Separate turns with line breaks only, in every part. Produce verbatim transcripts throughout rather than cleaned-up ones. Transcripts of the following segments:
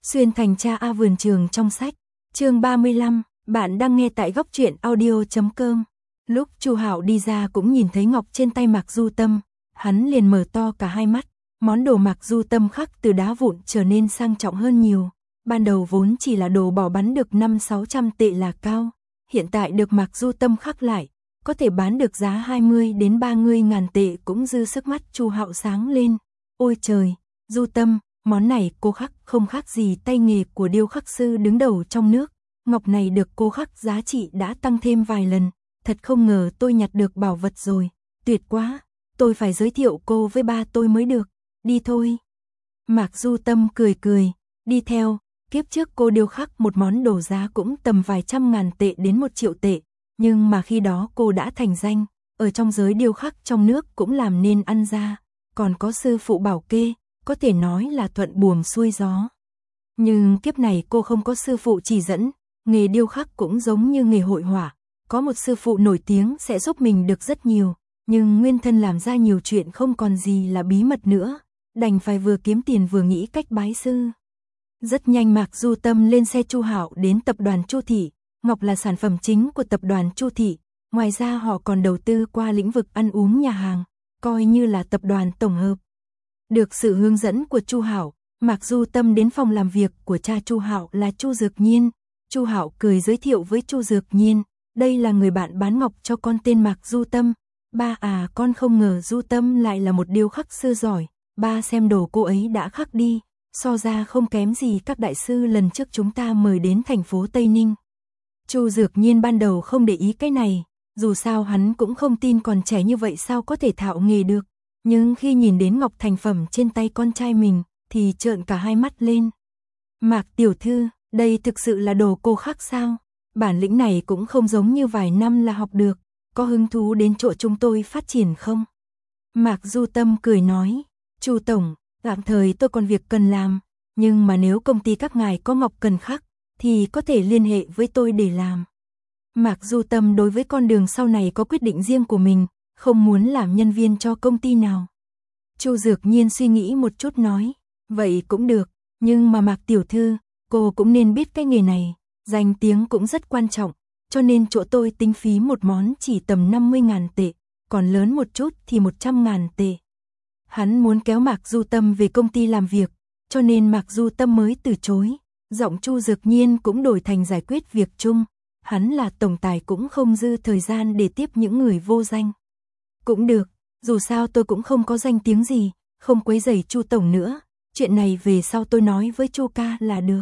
Xuyên thành cha A vườn trường trong sách. Chương ba mươi lăm, bạn đang nghe tại góc truyện audio chấm com. Lúc Chu Hạo đi ra cũng nhìn thấy ngọc trên tay Mạc Du Tâm, hắn liền mở to cả hai mắt. Món đồ Mạc Du Tâm khắc từ đá vụn trở nên sang trọng hơn nhiều. Ban đầu vốn chỉ là đồ bỏ bắn được năm sáu trăm tệ là cao, hiện tại được Mạc Du Tâm khắc lại, có thể bán được giá hai mươi đến ba mươi ngàn tệ cũng dư sức mắt Chu Hạo sáng lên. Ôi trời, Du Tâm, món này cô khắc không khác gì tay nghề của điêu khắc sư đứng đầu trong nước. Ngọc này được cô khắc giá trị đã tăng thêm vài lần, thật không ngờ tôi nhặt được bảo vật rồi, tuyệt quá, tôi phải giới thiệu cô với ba tôi mới được, đi thôi. Mạc Du Tâm cười cười, đi theo, kiếp trước cô điêu khắc một món đồ giá cũng tầm vài trăm ngàn tệ đến một triệu tệ, nhưng mà khi đó cô đã thành danh, ở trong giới điêu khắc trong nước cũng làm nên ăn ra, còn có sư phụ bảo kê, có thể nói là thuận buồm xuôi gió. Nhưng kiếp này cô không có sư phụ chỉ dẫn, nghề điêu khắc cũng giống như nghề hội họa, có một sư phụ nổi tiếng sẽ giúp mình được rất nhiều, nhưng nguyên thân làm ra nhiều chuyện không còn gì là bí mật nữa, đành phải vừa kiếm tiền vừa nghĩ cách bái sư. Rất nhanh Mạc Du Tâm lên xe Chu Hạo đến tập đoàn Chu Thị, ngọc là sản phẩm chính của tập đoàn Chu Thị, ngoài ra họ còn đầu tư qua lĩnh vực ăn uống nhà hàng, coi như là tập đoàn tổng hợp. Được sự hướng dẫn của Chu Hạo, Mạc Du Tâm đến phòng làm việc của cha Chu Hạo là Chu Dược Nhiên. Chu Hạo cười giới thiệu với Chu Dược Nhiên, đây là người bạn bán ngọc cho con tên Mạc Du Tâm. Ba à, con không ngờ Du Tâm lại là một điêu khắc sư giỏi, ba xem đồ cô ấy đã khắc đi, so ra không kém gì các đại sư lần trước chúng ta mời đến thành phố Tây Ninh. Chu Dược Nhiên ban đầu không để ý cái này, dù sao hắn cũng không tin còn trẻ như vậy sao có thể thạo nghề được, nhưng khi nhìn đến ngọc thành phẩm trên tay con trai mình, thì trợn cả hai mắt lên. Mạc tiểu thư, đây thực sự là đồ cô khắc sao? Bản lĩnh này cũng không giống như vài năm là học được, có hứng thú đến chỗ chúng tôi phát triển không? Mạc Du Tâm cười nói, Chu tổng, tạm thời tôi còn việc cần làm, nhưng mà nếu công ty các ngài có ngọc cần khắc, thì có thể liên hệ với tôi để làm. Mạc Du Tâm đối với con đường sau này có quyết định riêng của mình, không muốn làm nhân viên cho công ty nào. Chu Dược Nhiên suy nghĩ một chút nói, vậy cũng được, nhưng mà Mạc tiểu thư, cô cũng nên biết cái nghề này, danh tiếng cũng rất quan trọng, cho nên chỗ tôi tính phí một món chỉ tầm năm mươi ngàn tệ, còn lớn một chút thì một trăm ngàn tệ. Hắn muốn kéo Mạc Du Tâm về công ty làm việc, cho nên Mạc Du Tâm mới từ chối. Giọng Chu Dược Nhiên cũng đổi thành giải quyết việc chung, hắn là tổng tài cũng không dư thời gian để tiếp những người vô danh. Cũng được, dù sao tôi cũng không có danh tiếng gì, không quấy rầy Chu tổng nữa, chuyện này về sau tôi nói với Chu ca là được.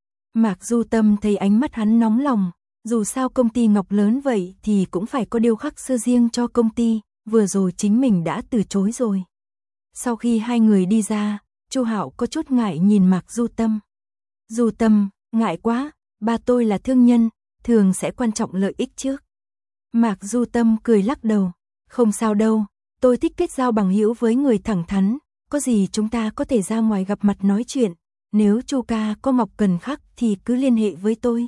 Mạc Du Tâm thấy ánh mắt hắn nóng lòng, dù sao công ty ngọc lớn vậy thì cũng phải có điêu khắc sư riêng cho công ty, vừa rồi chính mình đã từ chối rồi. Sau khi hai người đi ra, Chu Hạo có chút ngại nhìn Mạc Du Tâm. Du Tâm, ngại quá, ba tôi là thương nhân, thường sẽ quan trọng lợi ích trước. Mạc Du Tâm cười lắc đầu, không sao đâu, tôi thích kết giao bằng hữu với người thẳng thắn, có gì chúng ta có thể ra ngoài gặp mặt nói chuyện, nếu Chu ca có ngọc cần khắc thì cứ liên hệ với tôi.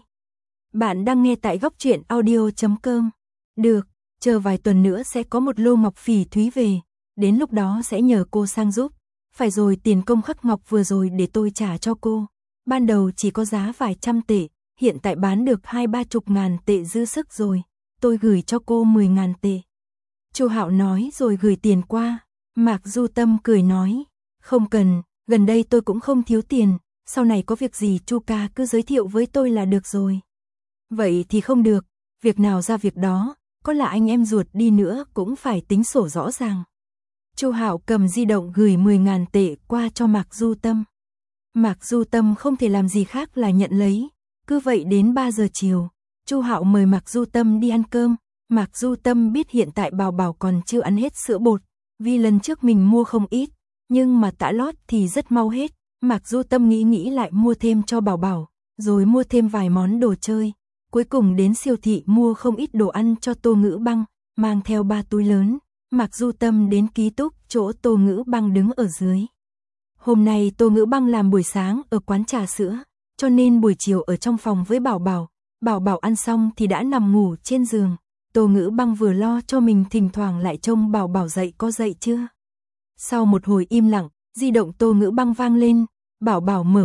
Bạn đang nghe tại góc truyện audio chấm com. Được, chờ vài tuần nữa sẽ có một lô ngọc phỉ thúy về, đến lúc đó sẽ nhờ cô sang giúp. Phải rồi, tiền công khắc ngọc vừa rồi để tôi trả cho cô. Ban đầu chỉ có giá vài trăm tệ, hiện tại bán được hai ba chục ngàn tệ dư sức rồi, tôi gửi cho cô mười ngàn tệ. Chu Hạo nói rồi gửi tiền qua. Mạc Du Tâm cười nói, không cần, gần đây tôi cũng không thiếu tiền, sau này có việc gì Chu ca cứ giới thiệu với tôi là được rồi. Vậy thì không được, việc nào ra việc đó, có là anh em ruột đi nữa cũng phải tính sổ rõ ràng. Chu Hạo cầm di động gửi mười ngàn tệ qua cho Mạc Du Tâm. Mạc Du Tâm không thể làm gì khác là nhận lấy, cứ vậy đến ba giờ chiều, Chu Hạo mời Mạc Du Tâm đi ăn cơm. Mạc Du Tâm biết hiện tại Bảo Bảo còn chưa ăn hết sữa bột, vì lần trước mình mua không ít, nhưng mà tã lót thì rất mau hết. Mạc Du Tâm nghĩ nghĩ lại mua thêm cho Bảo Bảo, rồi mua thêm vài món đồ chơi. Cuối cùng đến siêu thị mua không ít đồ ăn cho Tô Ngữ Băng, mang theo ba túi lớn. Mạc Du Tâm đến ký túc chỗ Tô Ngữ Băng đứng ở dưới. Hôm nay Tô Ngữ Băng làm buổi sáng ở quán trà sữa, cho nên buổi chiều ở trong phòng với Bảo Bảo. Bảo Bảo ăn xong thì đã nằm ngủ trên giường. Tô Ngữ Băng vừa lo cho mình thỉnh thoảng lại trông Bảo Bảo dậy có dậy chưa. Sau một hồi im lặng, di động Tô Ngữ Băng vang lên, Bảo Bảo mở mắt,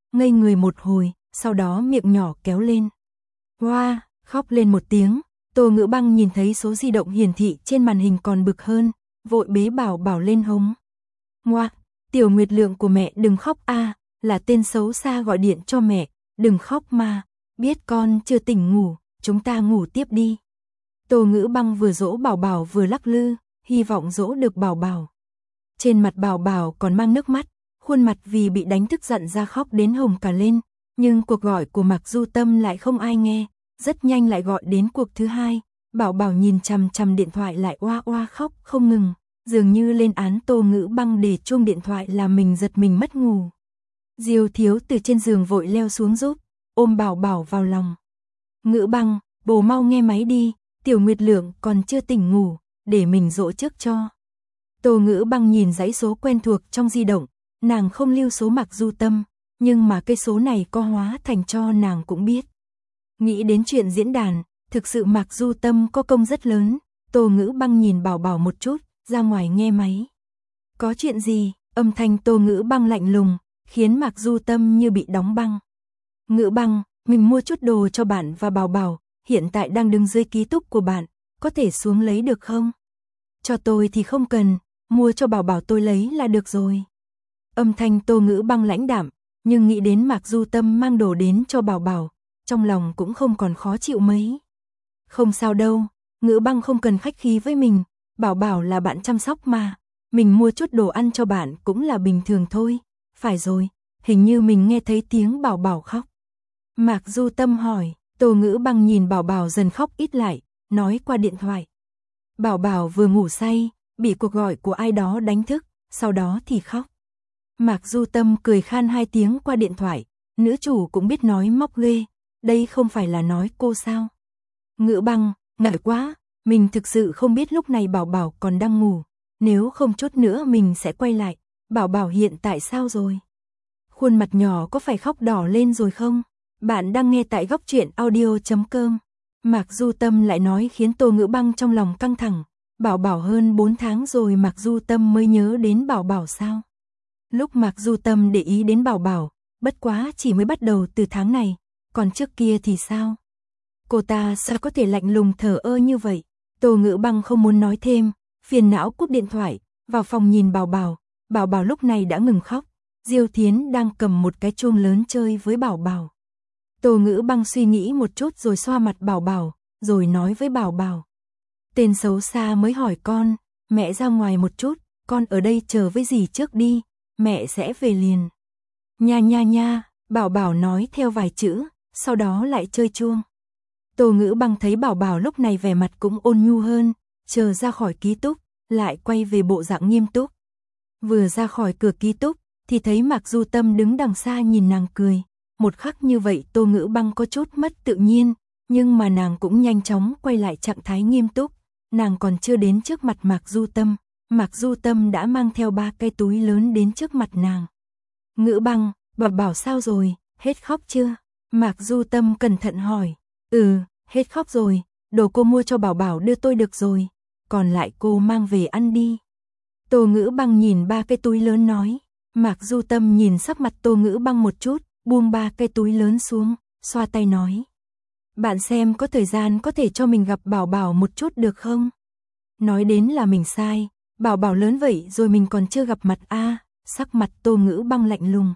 ngây người một hồi, sau đó miệng nhỏ kéo lên. Hoa, wow, khóc lên một tiếng. Tô Ngữ Băng nhìn thấy số di động hiển thị trên màn hình còn bực hơn, vội bế Bảo Bảo lên hống. Ngoa, Tiểu Nguyệt Lượng của mẹ đừng khóc a, à, là tên xấu xa gọi điện cho mẹ, đừng khóc mà, biết con chưa tỉnh ngủ, chúng ta ngủ tiếp đi. Tô Ngữ Băng vừa dỗ Bảo Bảo vừa lắc lư, hy vọng dỗ được Bảo Bảo. Trên mặt Bảo Bảo còn mang nước mắt, khuôn mặt vì bị đánh tức giận ra khóc đến hồng cả lên, nhưng cuộc gọi của Mạc Du Tâm lại không ai nghe, rất nhanh lại gọi đến cuộc thứ hai. Bảo Bảo nhìn chằm chằm điện thoại lại oa oa khóc không ngừng, dường như lên án Tô Ngữ Băng để chuông điện thoại làm mình giật mình mất ngủ. Diêu Thiếu từ trên giường vội leo xuống giúp, ôm Bảo Bảo vào lòng. Ngữ Băng, bố mau nghe máy đi, Tiểu Nguyệt Lượng còn chưa tỉnh ngủ, để mình dỗ trước cho. Tô Ngữ Băng nhìn dãy số quen thuộc trong di động, nàng không lưu số Mạc Du Tâm, nhưng mà cái số này có hóa thành cho nàng cũng biết. Nghĩ đến chuyện diễn đàn, thực sự Mạc Du Tâm có công rất lớn, Tô Ngữ Băng nhìn Bảo Bảo một chút, ra ngoài nghe máy. Có chuyện gì? Âm thanh Tô Ngữ Băng lạnh lùng, khiến Mạc Du Tâm như bị đóng băng. Ngữ Băng, mình mua chút đồ cho bạn và Bảo Bảo, hiện tại đang đứng dưới ký túc của bạn, có thể xuống lấy được không? Cho tôi thì không cần, mua cho Bảo Bảo tôi lấy là được rồi. Âm thanh Tô Ngữ Băng lãnh đạm, nhưng nghĩ đến Mạc Du Tâm mang đồ đến cho Bảo Bảo, trong lòng cũng không còn khó chịu mấy. Không sao đâu, Ngữ Băng không cần khách khí với mình, Bảo Bảo là bạn chăm sóc mà, mình mua chút đồ ăn cho bạn cũng là bình thường thôi. Phải rồi, hình như mình nghe thấy tiếng Bảo Bảo khóc. Mạc Du Tâm hỏi, Tô Ngữ Băng nhìn Bảo Bảo dần khóc ít lại, nói qua điện thoại. Bảo Bảo vừa ngủ say, bị cuộc gọi của ai đó đánh thức, sau đó thì khóc. Mạc Du Tâm cười khan hai tiếng qua điện thoại, nữ chủ cũng biết nói móc ghê, đây không phải là nói cô sao? Ngữ Băng, ngại quá, mình thực sự không biết lúc này Bảo Bảo còn đang ngủ, nếu không chút nữa mình sẽ quay lại, Bảo Bảo hiện tại sao rồi? Khuôn mặt nhỏ có phải khóc đỏ lên rồi không? Bạn đang nghe tại góc truyện audio chấm com. Mạc Du Tâm lại nói khiến Tô Ngữ Băng trong lòng căng thẳng, Bảo Bảo hơn bốn tháng rồi Mạc Du Tâm mới nhớ đến Bảo Bảo sao? Lúc Mạc Du Tâm để ý đến Bảo Bảo, bất quá chỉ mới bắt đầu từ tháng này, còn trước kia thì sao? Cô ta sao có thể lạnh lùng thờ ơ như vậy? Tô Ngữ Băng không muốn nói thêm, phiền não cúp điện thoại, vào phòng nhìn Bảo Bảo, Bảo Bảo lúc này đã ngừng khóc, Diêu Thiến đang cầm một cái chuông lớn chơi với Bảo Bảo. Tô Ngữ Băng suy nghĩ một chút rồi xoa mặt Bảo Bảo, rồi nói với Bảo Bảo. Tên xấu xa mới hỏi con, mẹ ra ngoài một chút, con ở đây chờ với dì trước đi, mẹ sẽ về liền. Nha nha nha, Bảo Bảo nói theo vài chữ, sau đó lại chơi chuông. Tô Ngữ Băng thấy Bảo Bảo lúc này vẻ mặt cũng ôn nhu hơn, chờ ra khỏi ký túc, lại quay về bộ dạng nghiêm túc. Vừa ra khỏi cửa ký túc, thì thấy Mạc Du Tâm đứng đằng xa nhìn nàng cười. Một khắc như vậy Tô Ngữ Băng có chút mất tự nhiên, nhưng mà nàng cũng nhanh chóng quay lại trạng thái nghiêm túc. Nàng còn chưa đến trước mặt Mạc Du Tâm, Mạc Du Tâm đã mang theo ba cái túi lớn đến trước mặt nàng. Ngữ Băng, Bảo Bảo sao rồi, hết khóc chưa? Mạc Du Tâm cẩn thận hỏi. Ừ, hết khóc rồi, đồ cô mua cho Bảo Bảo đưa tôi được rồi, còn lại cô mang về ăn đi. Tô Ngữ Băng nhìn ba cái túi lớn nói. Mạc Du Tâm nhìn sắc mặt Tô Ngữ Băng một chút, buông ba cái túi lớn xuống, xoa tay nói. Bạn xem có thời gian có thể cho mình gặp Bảo Bảo một chút được không? Nói đến là mình sai, Bảo Bảo lớn vậy rồi mình còn chưa gặp mặt a. À, sắc mặt Tô Ngữ Băng lạnh lùng.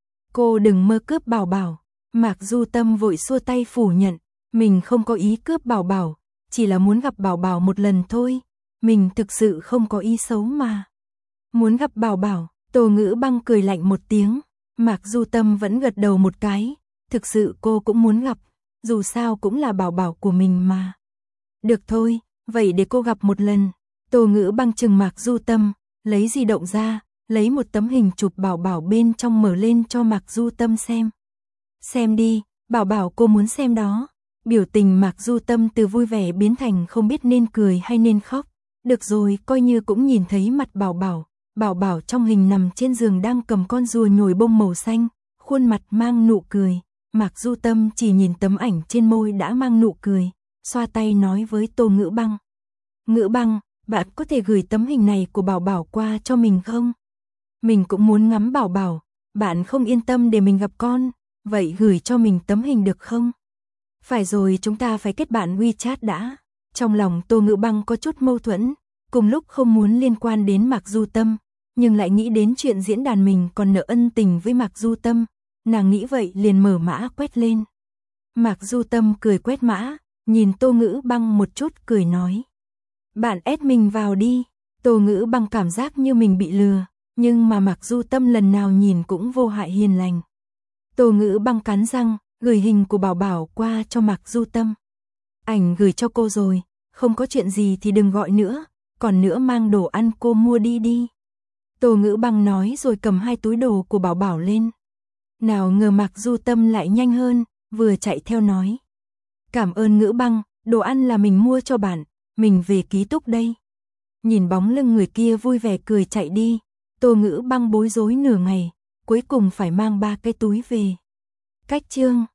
Cô đừng mơ cướp Bảo Bảo. Mạc Du Tâm vội xua tay phủ nhận, mình không có ý cướp Bảo Bảo, chỉ là muốn gặp Bảo Bảo một lần thôi, mình thực sự không có ý xấu mà. Muốn gặp Bảo Bảo, Tô Ngữ Băng cười lạnh một tiếng, Mạc Du Tâm vẫn gật đầu một cái, thực sự cô cũng muốn gặp, dù sao cũng là Bảo Bảo của mình mà. Được thôi, vậy để cô gặp một lần. Tô Ngữ Băng chừng Mạc Du Tâm, lấy di động ra, lấy một tấm hình chụp Bảo Bảo bên trong mở lên cho Mạc Du Tâm xem. Xem đi, Bảo Bảo cô muốn xem đó. Biểu tình Mạc Du Tâm từ vui vẻ biến thành không biết nên cười hay nên khóc. Được rồi, coi như cũng nhìn thấy mặt Bảo Bảo. Bảo Bảo trong hình nằm trên giường đang cầm con rùa nhồi bông màu xanh, khuôn mặt mang nụ cười. Mạc Du Tâm chỉ nhìn tấm ảnh trên môi đã mang nụ cười, xoa tay nói với Tô Ngữ Băng. Ngữ Băng, bạn có thể gửi tấm hình này của Bảo Bảo qua cho mình không? Mình cũng muốn ngắm Bảo Bảo. bạn không yên tâm để mình gặp con, vậy gửi cho mình tấm hình được không? Phải rồi, chúng ta phải kết bạn WeChat đã. Trong lòng Tô Ngữ Băng có chút mâu thuẫn, cùng lúc không muốn liên quan đến Mạc Du Tâm, nhưng lại nghĩ đến chuyện diễn đàn mình còn nợ ân tình với Mạc Du Tâm, nàng nghĩ vậy liền mở mã quét lên. Mạc Du Tâm cười quét mã, nhìn Tô Ngữ Băng một chút cười nói. Bạn ép mình vào đi. Tô Ngữ Băng cảm giác như mình bị lừa, nhưng mà Mạc Du Tâm lần nào nhìn cũng vô hại hiền lành. Tô Ngữ Băng cắn răng, gửi hình của Bảo Bảo qua cho Mạc Du Tâm. Ảnh gửi cho cô rồi, không có chuyện gì thì đừng gọi nữa, còn nữa mang đồ ăn cô mua đi đi. Tô Ngữ Băng nói rồi cầm hai túi đồ của Bảo Bảo lên. Nào ngờ Mạc Du Tâm lại nhanh hơn, vừa chạy theo nói. Cảm ơn Ngữ Băng, đồ ăn là mình mua cho bạn, mình về ký túc đây. Nhìn bóng lưng người kia vui vẻ cười chạy đi, Tô Ngữ Băng bối rối nửa ngày, cuối cùng phải mang ba cái túi về. Cách chương